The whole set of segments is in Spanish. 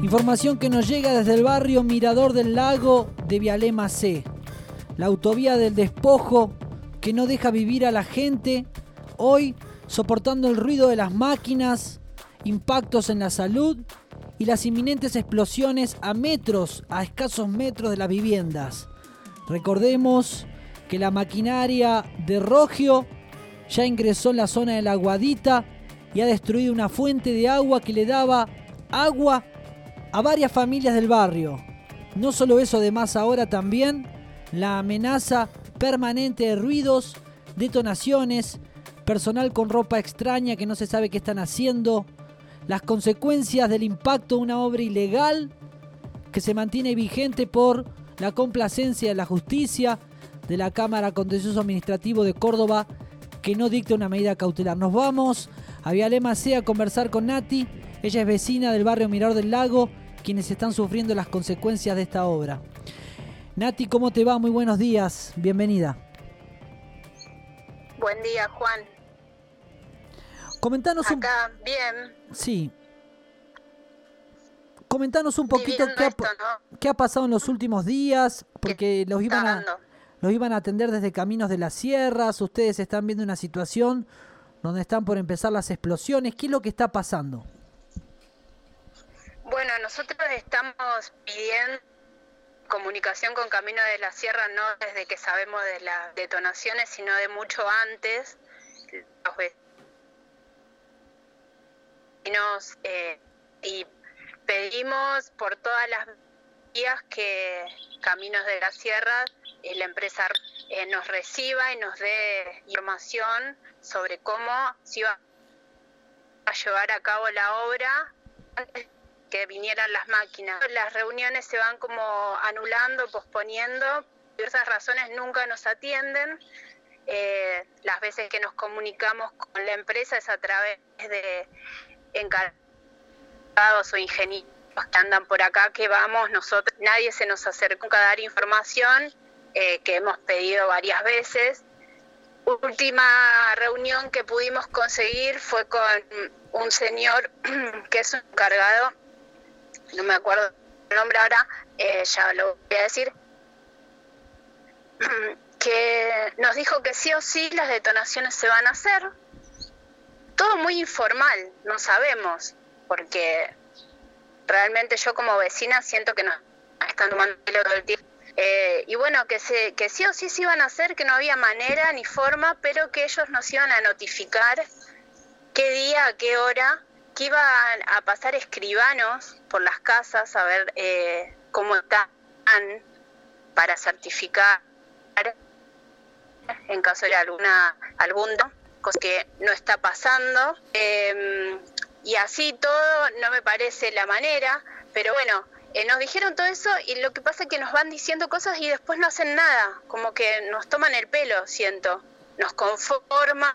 Información que nos llega desde el barrio Mirador del Lago de Vialema C. La autovía del despojo que no deja vivir a la gente, hoy soportando el ruido de las máquinas, impactos en la salud y las inminentes explosiones a escasos metros de las viviendas. Recordemos que la maquinaria de Rogio ya ingresó en la zona de la Guadita y ha destruido una fuente de agua que le daba agua a varias familias del barrio. No solo eso, además ahora también la amenaza permanente de ruidos, detonaciones, personal con ropa extraña que no se sabe qué están haciendo, las consecuencias del impacto de una obra ilegal que se mantiene vigente por la complacencia de la justicia, de la Cámara Contencioso Administrativo de Córdoba, que no dicta una medida cautelar. Nos vamos a Vialema C a conversar con Nati. Ella es vecina del barrio Mirador del Lago, quienes están sufriendo las consecuencias de esta obra. Nati, ¿cómo te va? Muy buenos días. Bienvenida. Buen día, Juan. Comentanos acá, bien. Sí. Comentanos un poquito qué ha pasado en los últimos días, porque los iban a atender desde Caminos de las Sierras. Ustedes están viendo una situación donde están por empezar las explosiones. ¿Qué es lo que está pasando? Bueno, nosotros estamos pidiendo comunicación con Caminos de la Sierra, no desde que sabemos de las detonaciones, sino de mucho antes. Los vecinos y pedimos por todas las vías que Caminos de la Sierra, la empresa, nos reciba y nos dé información sobre cómo se iba a llevar a cabo la obra antes que vinieran las máquinas. Las reuniones se van como anulando, posponiendo, por diversas razones nunca nos atienden. Las veces que nos comunicamos con la empresa es a través de encargados o ingenieros que andan por acá, que vamos, nosotros, nadie se nos acercó a dar información, que hemos pedido varias veces. Última reunión que pudimos conseguir fue con un señor que es un encargado, no me acuerdo el nombre ahora, ya lo voy a decir, que nos dijo que sí o sí las detonaciones se van a hacer. Todo muy informal, no sabemos, porque realmente yo como vecina siento que nos están tomando el pelo todo el tiempo. Y bueno, que sí o sí se iban a hacer, que no había manera ni forma, pero que ellos nos iban a notificar qué día, a qué hora, que iban a pasar escribanos por las casas a ver cómo están para certificar en caso de algún cosa que no está pasando. Y así todo no me parece la manera, pero bueno, nos dijeron todo eso y lo que pasa es que nos van diciendo cosas y después no hacen nada, como que nos toman el pelo, siento, nos conforman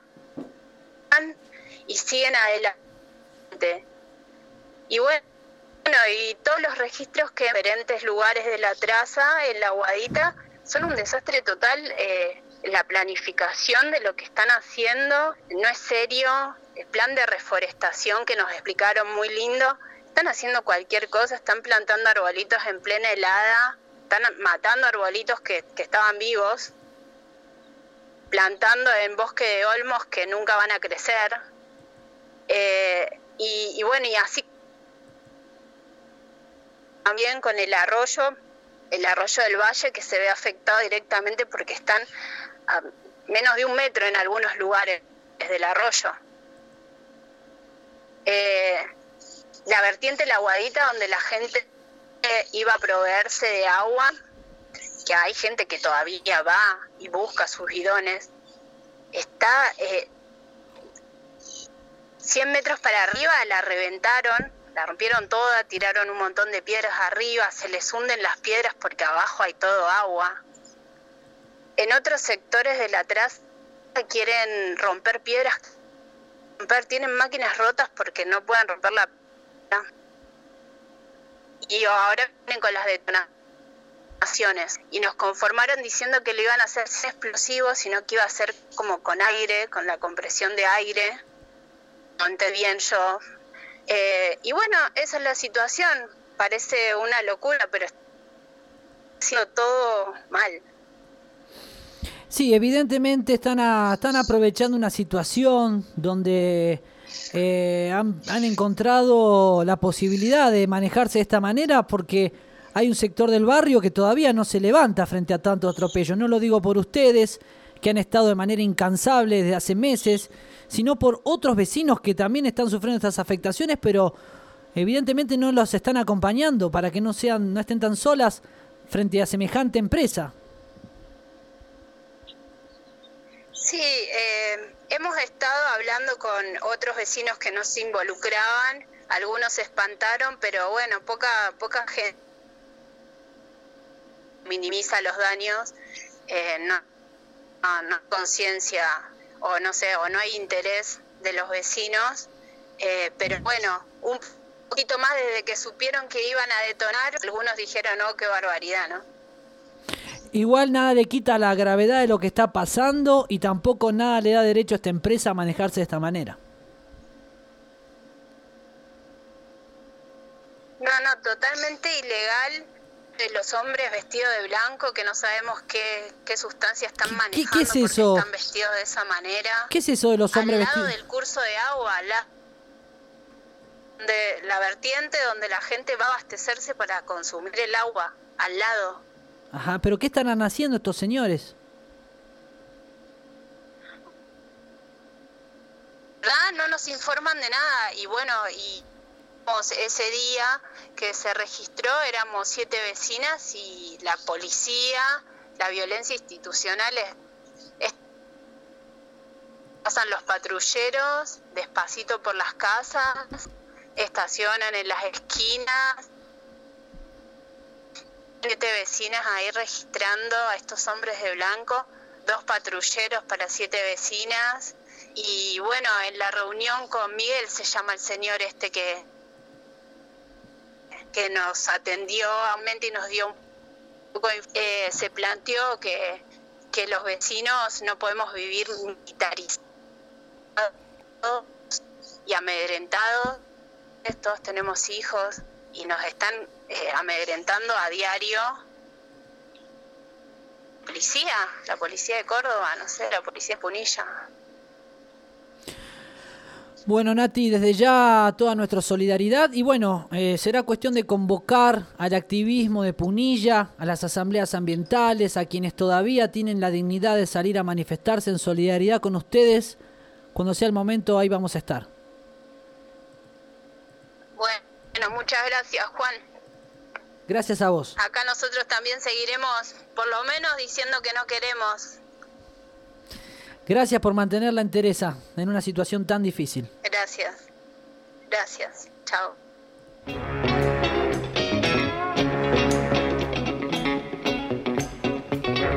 y siguen adelante. Y bueno, y todos los registros que en diferentes lugares de la traza, en la Guadita, son un desastre total. La planificación de lo que están haciendo no es serio. El plan de reforestación que nos explicaron muy lindo, están haciendo cualquier cosa, están plantando arbolitos en plena helada, están matando arbolitos que estaban vivos, plantando en bosque de olmos que nunca van a crecer, y bueno, y así también con el arroyo del Valle, que se ve afectado directamente porque están a menos de 1 metro en algunos lugares del arroyo. La vertiente La Guadita, donde la gente iba a proveerse de agua, que hay gente que todavía va y busca sus bidones, está 100 metros para arriba, la reventaron, la rompieron toda, tiraron un montón de piedras arriba, se les hunden las piedras porque abajo hay todo agua. En otros sectores de la traza quieren romper piedras, tienen máquinas rotas porque no pueden romper la piedra. Y ahora vienen con las detonaciones. Y nos conformaron diciendo que lo iban a hacer sin explosivos, sino que iba a ser como con aire, con la compresión de aire. No entendí bien yo. Y bueno, esa es la situación. parece una locura, pero está haciendo todo mal. Sí, evidentemente están aprovechando una situación donde han encontrado la posibilidad de manejarse de esta manera, porque hay un sector del barrio que todavía no se levanta frente a tantos atropellos. No lo digo por ustedes, que han estado de manera incansable desde hace meses, sino por otros vecinos que también están sufriendo estas afectaciones, pero evidentemente no los están acompañando para que no estén tan solas frente a semejante empresa. Sí, hemos estado hablando con otros vecinos que no se involucraban, algunos se espantaron, pero bueno, poca gente minimiza los daños, no conciencia o no sé, o no hay interés de los vecinos, pero bueno, un poquito más desde que supieron que iban a detonar, algunos dijeron, oh, qué barbaridad, ¿no? Igual nada le quita la gravedad de lo que está pasando y tampoco nada le da derecho a esta empresa a manejarse de esta manera. No, totalmente ilegal. Los hombres vestidos de blanco que no sabemos qué sustancias están manejando. ¿Qué es eso? Porque están vestidos de esa manera. ¿Qué es eso de los hombres vestidos? Al lado vestidos? del curso de agua, la vertiente donde la gente va a abastecerse para consumir el agua, al lado. Ajá, pero ¿qué estarán haciendo estos señores? ¿Verdad? No nos informan de nada. Y bueno, ese día que se registró éramos 7 vecinas y la policía, la violencia institucional pasan los patrulleros despacito por las casas, estacionan en las esquinas. 7 vecinas ahí registrando a estos hombres de blanco, 2 patrulleros para 7 vecinas. Y bueno, en la reunión con Miguel, se llama el señor este que nos atendió y nos dio un poco se planteó que los vecinos no podemos vivir militarizados y amedrentados. Todos tenemos hijos y nos están amedrentando a diario. La policía de Córdoba, no sé, la policía de Punilla. Bueno, Nati, desde ya toda nuestra solidaridad y bueno, será cuestión de convocar al activismo de Punilla, a las asambleas ambientales, a quienes todavía tienen la dignidad de salir a manifestarse en solidaridad con ustedes. Cuando sea el momento, ahí vamos a estar. Bueno, muchas gracias, Juan. Gracias a vos. Acá nosotros también seguiremos, por lo menos, diciendo que no queremos. Gracias por mantener la entereza en una situación tan difícil. Gracias. Chao.